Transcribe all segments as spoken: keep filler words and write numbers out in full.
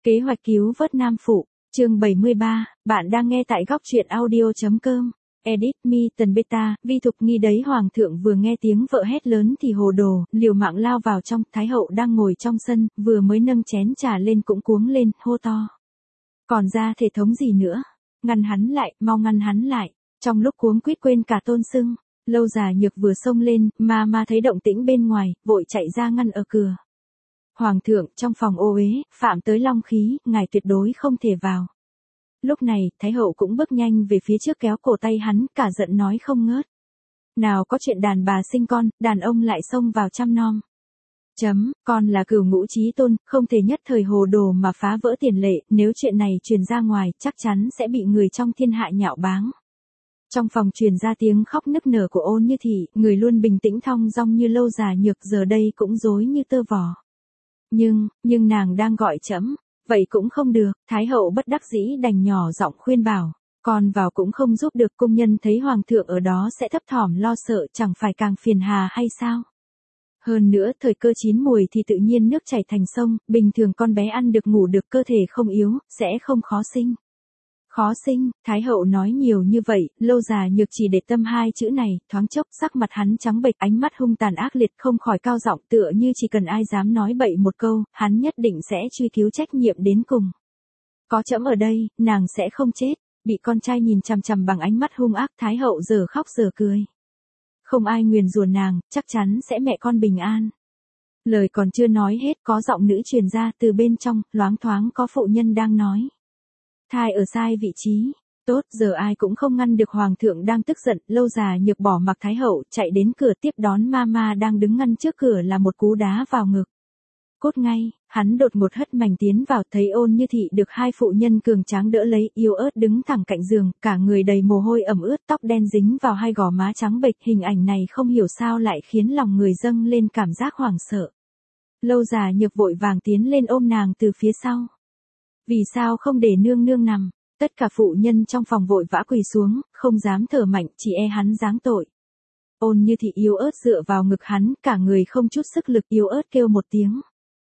Kế hoạch cứu vớt Nam Phụ, chương bảy mươi ba, bạn đang nghe tại góc truyện audio.com. Edit me tần beta, Vi Thục Nghi đấy. Hoàng thượng vừa nghe tiếng vợ hét lớn thì hồ đồ, liều mạng lao vào trong. Thái hậu đang ngồi trong sân, vừa mới nâng chén trà lên cũng cuống lên, hô to. Còn ra thể thống gì nữa? Ngăn hắn lại, mau ngăn hắn lại. Trong lúc cuống quýt quên cả tôn xưng, Lâu Già Nhược vừa xông lên, mà mà thấy động tĩnh bên ngoài, vội chạy ra ngăn ở cửa. Hoàng thượng, trong phòng ô uế, phạm tới long khí, ngài tuyệt đối không thể vào. Lúc này, Thái hậu cũng bước nhanh về phía trước kéo cổ tay hắn, cả giận nói không ngớt. Nào có chuyện đàn bà sinh con, đàn ông lại xông vào chăm nom. Chấm, con là cửu ngũ chí tôn, không thể nhất thời hồ đồ mà phá vỡ tiền lệ, nếu chuyện này truyền ra ngoài, chắc chắn sẽ bị người trong thiên hạ nhạo báng. Trong phòng truyền ra tiếng khóc nức nở của Ôn Như Thị, người luôn bình tĩnh thong dong như Lâu Già Nhược giờ đây cũng rối như tơ vò. Nhưng, nhưng nàng đang gọi trẫm, vậy cũng không được. Thái hậu bất đắc dĩ đành nhỏ giọng khuyên bảo, con vào cũng không giúp được. Cung nhân thấy hoàng thượng ở đó sẽ thấp thỏm lo sợ, chẳng phải càng phiền hà hay sao? Hơn nữa, thời cơ chín mùi thì tự nhiên nước chảy thành sông, bình thường con bé ăn được ngủ được, cơ thể không yếu, sẽ không khó sinh. Khó sinh, Thái hậu nói nhiều như vậy, Lâu Già Nhược chỉ để tâm hai chữ này, thoáng chốc sắc mặt hắn trắng bệch, ánh mắt hung tàn ác liệt, không khỏi cao giọng, tựa như chỉ cần ai dám nói bậy một câu, hắn nhất định sẽ truy cứu trách nhiệm đến cùng. Có trẫm ở đây, nàng sẽ không chết. Bị con trai nhìn chằm chằm bằng ánh mắt hung ác, Thái hậu giờ khóc giờ cười. Không ai nguyền rủa nàng, chắc chắn sẽ mẹ con bình an. Lời còn chưa nói hết, có giọng nữ truyền ra từ bên trong, loáng thoáng có phụ nhân đang nói. Thai ở sai vị trí. Tốt, giờ ai cũng không ngăn được hoàng thượng đang tức giận. Lâu Già Nhược bỏ mặc Thái hậu, chạy đến cửa tiếp đón Mama đang đứng ngăn trước cửa là một cú đá vào ngực. Cốt ngay, hắn đột ngột hất mảnh tiến vào, thấy Ôn Như Thị được hai phụ nhân cường tráng đỡ lấy, yếu ớt đứng thẳng cạnh giường, cả người đầy mồ hôi ẩm ướt, tóc đen dính vào hai gò má trắng bệch. Hình ảnh này không hiểu sao lại khiến lòng người dâng lên cảm giác hoảng sợ. Lâu Già Nhược vội vàng tiến lên ôm nàng từ phía sau. Vì sao không để nương nương nằm? Tất cả phụ nhân trong phòng vội vã quỳ xuống, không dám thở mạnh, chỉ e hắn giáng tội. Ôn Như Thị yếu ớt dựa vào ngực hắn, cả người không chút sức lực, yếu ớt kêu một tiếng.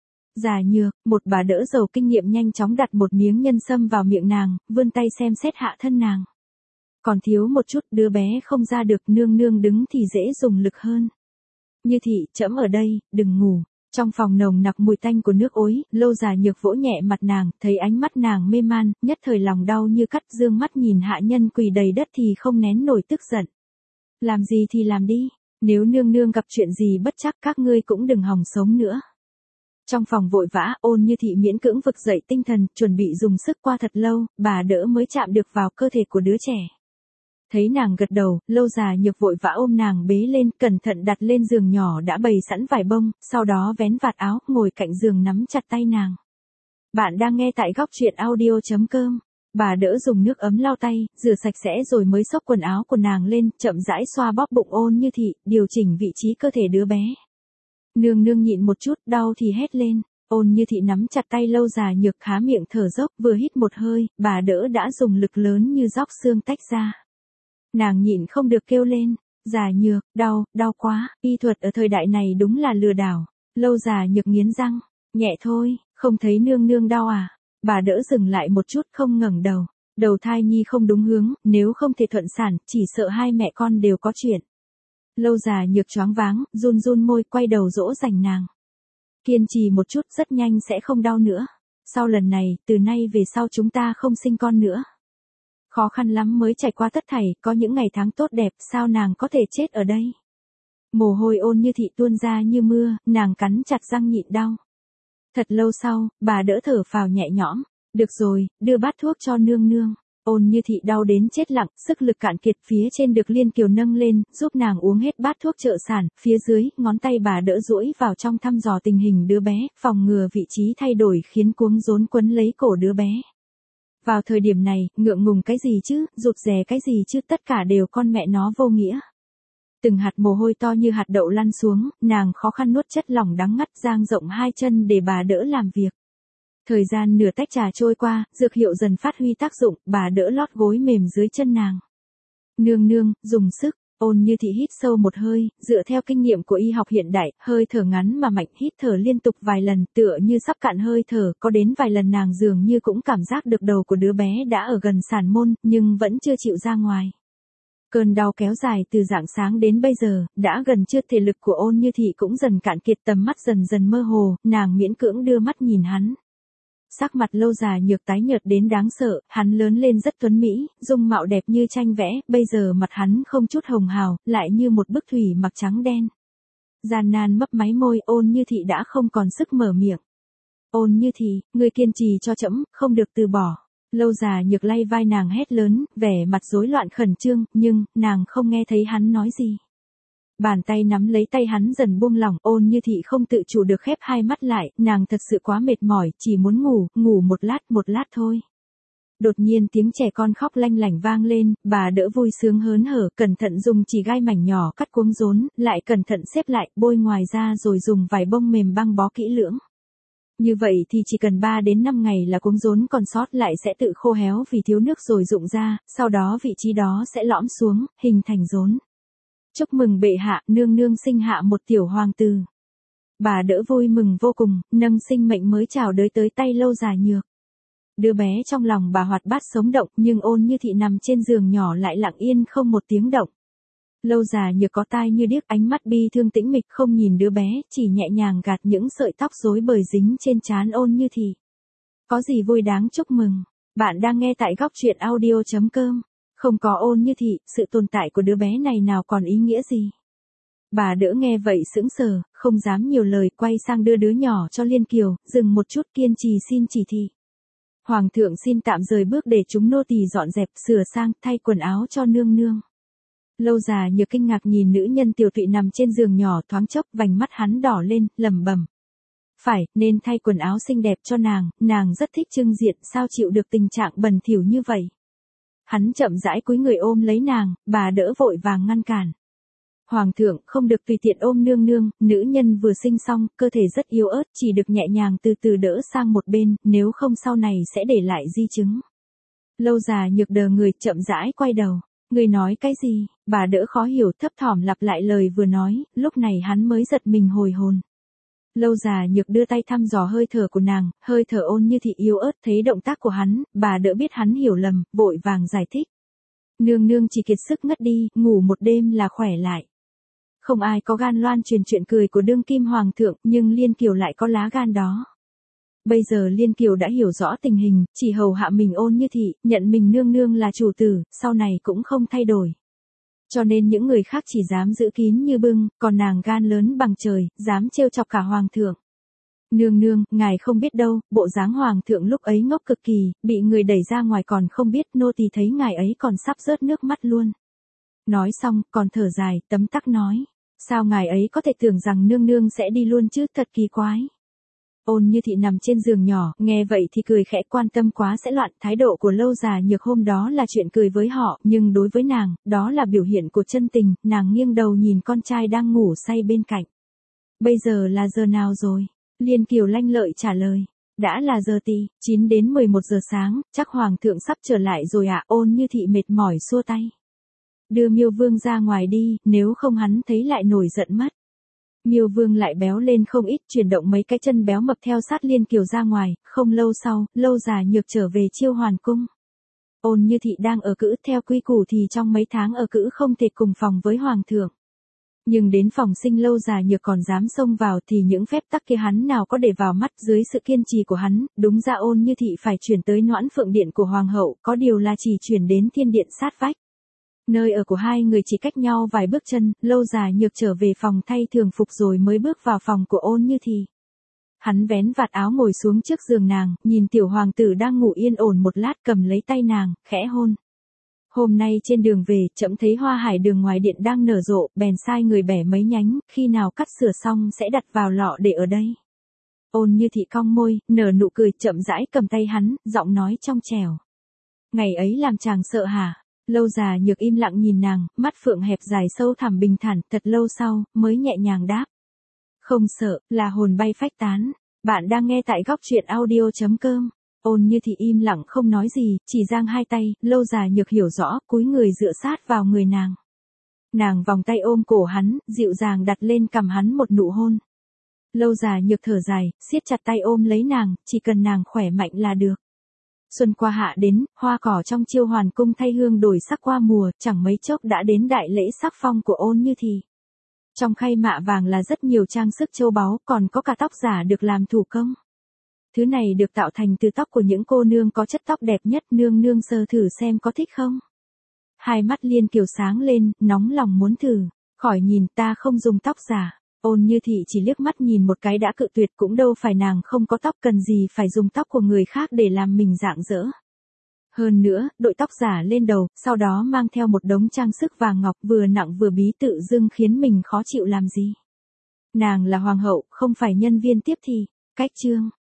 Già Nhược, một bà đỡ giàu kinh nghiệm nhanh chóng đặt một miếng nhân sâm vào miệng nàng, vươn tay xem xét hạ thân nàng. Còn thiếu một chút, đứa bé không ra được, nương nương đứng thì dễ dùng lực hơn. Như Thị, trẫm ở đây, đừng ngủ. Trong phòng nồng nặc mùi tanh của nước ối, Lâu Già Nhược vỗ nhẹ mặt nàng, thấy ánh mắt nàng mê man, nhất thời lòng đau như cắt, dương mắt nhìn hạ nhân quỳ đầy đất thì không nén nổi tức giận. Làm gì thì làm đi, nếu nương nương gặp chuyện gì bất trắc các ngươi cũng đừng hòng sống nữa. Trong phòng vội vã, Ôn Như Thị miễn cưỡng vực dậy tinh thần, chuẩn bị dùng sức qua thật lâu, bà đỡ mới chạm được vào cơ thể của đứa trẻ. Thấy nàng gật đầu, Lâu Già Nhược vội vã ôm nàng bế lên, cẩn thận đặt lên giường nhỏ đã bày sẵn vải bông, sau đó vén vạt áo, ngồi cạnh giường nắm chặt tay nàng. Bạn đang nghe tại góc truyện audio.com. Bà đỡ dùng nước ấm lau tay, rửa sạch sẽ rồi mới xốc quần áo của nàng lên, chậm rãi xoa bóp bụng Ôn Như Thị, điều chỉnh vị trí cơ thể đứa bé. Nương nương nhịn một chút, đau thì hét lên. Ôn Như Thị nắm chặt tay Lâu Già Nhược, há miệng thở dốc, vừa hít một hơi, bà đỡ đã dùng lực lớn như róc xương tách ra. Nàng nhịn không được kêu lên, Già Nhược, đau, đau quá, y thuật ở thời đại này đúng là lừa đảo. Lâu Già Nhược nghiến răng, nhẹ thôi, không thấy nương nương đau à? Bà đỡ dừng lại một chút, không ngẩng đầu. Đầu thai nhi không đúng hướng, nếu không thể thuận sản, chỉ sợ hai mẹ con đều có chuyện. Lâu Già Nhược choáng váng, run run môi, quay đầu dỗ dành nàng. Kiên trì một chút, rất nhanh sẽ không đau nữa. Sau lần này, từ nay về sau chúng ta không sinh con nữa. Khó khăn lắm mới trải qua tất thảy, có những ngày tháng tốt đẹp, sao nàng có thể chết ở đây? Mồ hôi Ôn Như Thị tuôn ra như mưa, nàng cắn chặt răng nhịn đau. Thật lâu sau, bà đỡ thở phào nhẹ nhõm. Được rồi, đưa bát thuốc cho nương nương. Ôn Như Thị đau đến chết lặng, sức lực cạn kiệt, phía trên được Liên Kiều nâng lên, giúp nàng uống hết bát thuốc trợ sản, phía dưới, ngón tay bà đỡ duỗi vào trong thăm dò tình hình đứa bé, phòng ngừa vị trí thay đổi khiến cuống rốn quấn lấy cổ đứa bé. Vào thời điểm này, ngượng ngùng cái gì chứ, rụt rè cái gì chứ, tất cả đều con mẹ nó vô nghĩa. Từng hạt mồ hôi to như hạt đậu lăn xuống, nàng khó khăn nuốt chất lỏng đắng ngắt, dang rộng hai chân để bà đỡ làm việc. Thời gian nửa tách trà trôi qua, dược hiệu dần phát huy tác dụng, bà đỡ lót gối mềm dưới chân nàng. Nương nương, dùng sức, Ôn Như Thị hít sâu một hơi, dựa theo kinh nghiệm của y học hiện đại, hơi thở ngắn mà mạnh, hít thở liên tục vài lần, tựa như sắp cạn hơi thở, có đến vài lần nàng dường như cũng cảm giác được đầu của đứa bé đã ở gần sản môn, nhưng vẫn chưa chịu ra ngoài. Cơn đau kéo dài từ rạng sáng đến bây giờ, đã gần trưa, thể lực của Ôn Như Thị cũng dần cạn kiệt, tầm mắt dần dần mơ hồ, nàng miễn cưỡng đưa mắt nhìn hắn. Sắc mặt Lâu Già Nhược tái nhợt đến đáng sợ, hắn lớn lên rất tuấn mỹ, dung mạo đẹp như tranh vẽ, bây giờ mặt hắn không chút hồng hào, lại như một bức thủy mặc trắng đen. Gian nan mấp máy môi, Ôn Như Thị đã không còn sức mở miệng. Ôn Như Thị, ngươi kiên trì cho trẫm, không được từ bỏ. Lâu Già Nhược lay vai nàng hét lớn, vẻ mặt rối loạn khẩn trương, nhưng, nàng không nghe thấy hắn nói gì. Bàn tay nắm lấy tay hắn dần buông lỏng, Ôn Như Thị không tự chủ được khép hai mắt lại, nàng thật sự quá mệt mỏi, chỉ muốn ngủ, ngủ một lát, một lát thôi. Đột nhiên tiếng trẻ con khóc lanh lảnh vang lên, bà đỡ vui sướng hớn hở, cẩn thận dùng chỉ gai mảnh nhỏ cắt cuống rốn, lại cẩn thận xếp lại, bôi ngoài ra rồi dùng vài bông mềm băng bó kỹ lưỡng. Như vậy thì chỉ cần ba đến năm ngày là cuống rốn còn sót lại sẽ tự khô héo vì thiếu nước rồi rụng ra, sau đó vị trí đó sẽ lõm xuống, hình thành rốn. Chúc mừng bệ hạ, nương nương sinh hạ một tiểu hoàng tử. Bà đỡ vui mừng vô cùng, nâng sinh mệnh mới chào đời tới tay Lâu Già Nhược. Đứa bé trong lòng bà hoạt bát sống động, nhưng Ôn Như Thị nằm trên giường nhỏ lại lặng yên không một tiếng động. Lâu Già Nhược có tai như điếc, ánh mắt bi thương tĩnh mịch, không nhìn đứa bé, chỉ nhẹ nhàng gạt những sợi tóc rối bời dính trên trán Ôn Như Thị. Có gì vui đáng chúc mừng? Bạn đang nghe tại góc truyện audio chấm com. Không có Ôn Như Thị, sự tồn tại của đứa bé này nào còn ý nghĩa gì? Bà đỡ nghe vậy sững sờ, không dám nhiều lời, quay sang đưa đứa nhỏ cho Liên Kiều, dừng một chút, kiên trì xin chỉ thị. Hoàng thượng xin tạm rời bước để chúng nô tỳ dọn dẹp, sửa sang, thay quần áo cho nương nương. Lâu Già Nhược kinh ngạc nhìn nữ nhân tiểu tụy nằm trên giường nhỏ, thoáng chốc vành mắt hắn đỏ lên, lẩm bẩm. Phải, nên thay quần áo xinh đẹp cho nàng, nàng rất thích trưng diện, sao chịu được tình trạng bẩn thỉu như vậy. Hắn chậm rãi cúi người ôm lấy nàng, bà đỡ vội vàng ngăn cản. Hoàng thượng không được tùy tiện ôm nương nương, nữ nhân vừa sinh xong, cơ thể rất yếu ớt, chỉ được nhẹ nhàng từ từ đỡ sang một bên, nếu không sau này sẽ để lại di chứng. Lâu Già Nhược đờ người, chậm rãi quay đầu. Người nói cái gì? Bà đỡ khó hiểu, thấp thỏm lặp lại lời vừa nói, lúc này hắn mới giật mình hồi hồn. Lâu Già Nhược đưa tay thăm dò hơi thở của nàng, hơi thở Ôn Như Thị yếu ớt, thấy động tác của hắn, bà đỡ biết hắn hiểu lầm, vội vàng giải thích. Nương nương chỉ kiệt sức ngất đi, ngủ một đêm là khỏe lại. Không ai có gan loan truyền chuyện cười của đương kim hoàng thượng, nhưng Liên Kiều lại có lá gan đó. Bây giờ Liên Kiều đã hiểu rõ tình hình, chỉ hầu hạ mình Ôn Như Thị, nhận mình nương nương là chủ tử, sau này cũng không thay đổi. Cho nên những người khác chỉ dám giữ kín như bưng, còn nàng gan lớn bằng trời, dám trêu chọc cả hoàng thượng. Nương nương, ngài không biết đâu, bộ dáng hoàng thượng lúc ấy ngốc cực kỳ, bị người đẩy ra ngoài còn không biết, nô tỳ thấy ngài ấy còn sắp rớt nước mắt luôn. Nói xong, còn thở dài, tấm tắc nói. Sao ngài ấy có thể tưởng rằng nương nương sẽ đi luôn chứ, thật kỳ quái. Ôn Như Thị nằm trên giường nhỏ, nghe vậy thì cười khẽ, quan tâm quá sẽ loạn, thái độ của Lâu Già Nhược hôm đó là chuyện cười với họ, nhưng đối với nàng, đó là biểu hiện của chân tình, nàng nghiêng đầu nhìn con trai đang ngủ say bên cạnh. Bây giờ là giờ nào rồi? Liên Kiều lanh lợi trả lời. Đã là giờ tí, chín đến mười một giờ sáng, chắc hoàng thượng sắp trở lại rồi ạ. À? Ôn Như Thị mệt mỏi xua tay. Đưa Miêu Vương ra ngoài đi, nếu không hắn thấy lại nổi giận mất. Miêu Vương lại béo lên không ít, chuyển động mấy cái chân béo mập theo sát Liên Kiều ra ngoài, không lâu sau, Lâu Già Nhược trở về Chiêu Hoàn cung. Ôn Như Thị đang ở cữ, theo quy củ thì trong mấy tháng ở cữ không thể cùng phòng với hoàng thượng. Nhưng đến phòng sinh Lâu Già Nhược còn dám xông vào thì những phép tắc kia hắn nào có để vào mắt, dưới sự kiên trì của hắn, đúng ra Ôn Như Thị phải chuyển tới Noãn Phượng Điện của hoàng hậu, có điều là chỉ chuyển đến Thiên Điện sát vách. Nơi ở của hai người chỉ cách nhau vài bước chân, Lâu Già Nhược trở về phòng thay thường phục rồi mới bước vào phòng của Ôn Như Thị. Hắn vén vạt áo ngồi xuống trước giường nàng, nhìn tiểu hoàng tử đang ngủ yên ổn một lát, cầm lấy tay nàng, khẽ hôn. Hôm nay trên đường về, trẫm thấy hoa hải đường ngoài điện đang nở rộ, bèn sai người bẻ mấy nhánh, khi nào cắt sửa xong sẽ đặt vào lọ để ở đây. Ôn Như Thị cong môi, nở nụ cười, chậm rãi cầm tay hắn, giọng nói trong trẻo. Ngày ấy làm chàng sợ hả? Lâu Già Nhược im lặng nhìn nàng, mắt phượng hẹp dài sâu thẳm bình thản, thật lâu sau, mới nhẹ nhàng đáp. Không sợ, là hồn bay phách tán. Bạn đang nghe tại góc truyện audio chấm com. Ôn Như Thị im lặng không nói gì, chỉ giang hai tay, Lâu Già Nhược hiểu rõ, cúi người dựa sát vào người nàng. Nàng vòng tay ôm cổ hắn, dịu dàng đặt lên cằm hắn một nụ hôn. Lâu dài nhược thở dài, siết chặt tay ôm lấy nàng, chỉ cần nàng khỏe mạnh là được. Xuân qua hạ đến, hoa cỏ trong Chiêu Hoàn cung thay hương đổi sắc qua mùa, chẳng mấy chốc đã đến đại lễ sắc phong của Ôn Như Thị. Trong khay mạ vàng là rất nhiều trang sức châu báu, còn có cả tóc giả được làm thủ công. Thứ này được tạo thành từ tóc của những cô nương có chất tóc đẹp nhất, nương nương sờ thử xem có thích không. Hai mắt Liên Kiều sáng lên, nóng lòng muốn thử. Khỏi nhìn, ta không dùng tóc giả. Ôn Như Thị chỉ liếc mắt nhìn một cái đã cự tuyệt, cũng đâu phải nàng không có tóc, cần gì phải dùng tóc của người khác để làm mình rạng rỡ. Hơn nữa, đội tóc giả lên đầu, sau đó mang theo một đống trang sức vàng ngọc vừa nặng vừa bí, tự dưng khiến mình khó chịu làm gì. Nàng là hoàng hậu, không phải nhân viên tiếp thị. Cách chương